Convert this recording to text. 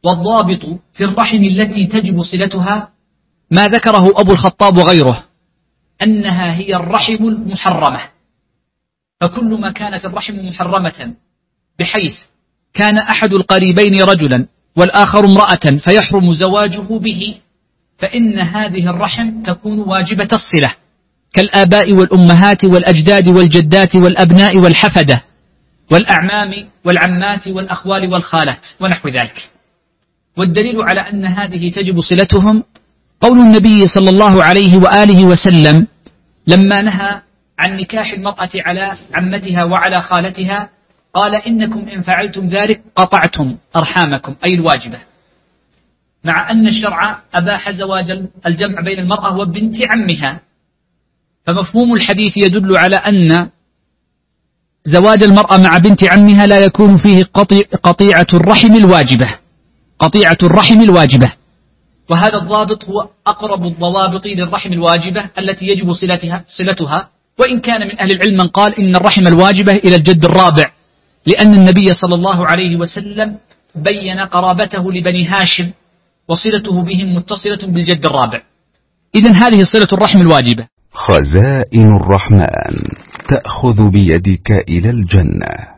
والضابط في الرحم التي تجب صلتها ما ذكره أبو الخطاب وغيره، أنها هي الرحم المحرمة. فكل ما كانت الرحم محرمة بحيث كان أحد القريبين رجلا والآخر امرأة فيحرم زواجه به، فإن هذه الرحم تكون واجبة الصلة، كالآباء والأمهات والأجداد والجدات والأبناء والحفدة والأعمام والعمات والأخوال والخالات ونحو ذلك. والدليل على أن هذه تجب صلتهم قول النبي صلى الله عليه وآله وسلم لما نهى عن نكاح المرأة على عمتها وعلى خالتها قال: إنكم إن فعلتم ذلك قطعتم أرحامكم، أي الواجبة. مع أن الشرع أباح زواج الجمع بين المرأة وبنت عمها، فمفهوم الحديث يدل على أن زواج المرأة مع بنت عمها لا يكون فيه قطيعة الرحم الواجبة، قطيعة الرحم الواجبة. وهذا الضابط هو أقرب الضوابط للرحم الواجبة التي يجب صلتها، وإن كان من أهل العلم من قال إن الرحم الواجبة إلى الجد الرابع، لأن النبي صلى الله عليه وسلم بين قرابته لبني هاشم وصلته بهم متصلة بالجد الرابع. إذن هذه صلة الرحم الواجبة. خزائن الرحمن تأخذ بيدك إلى الجنة.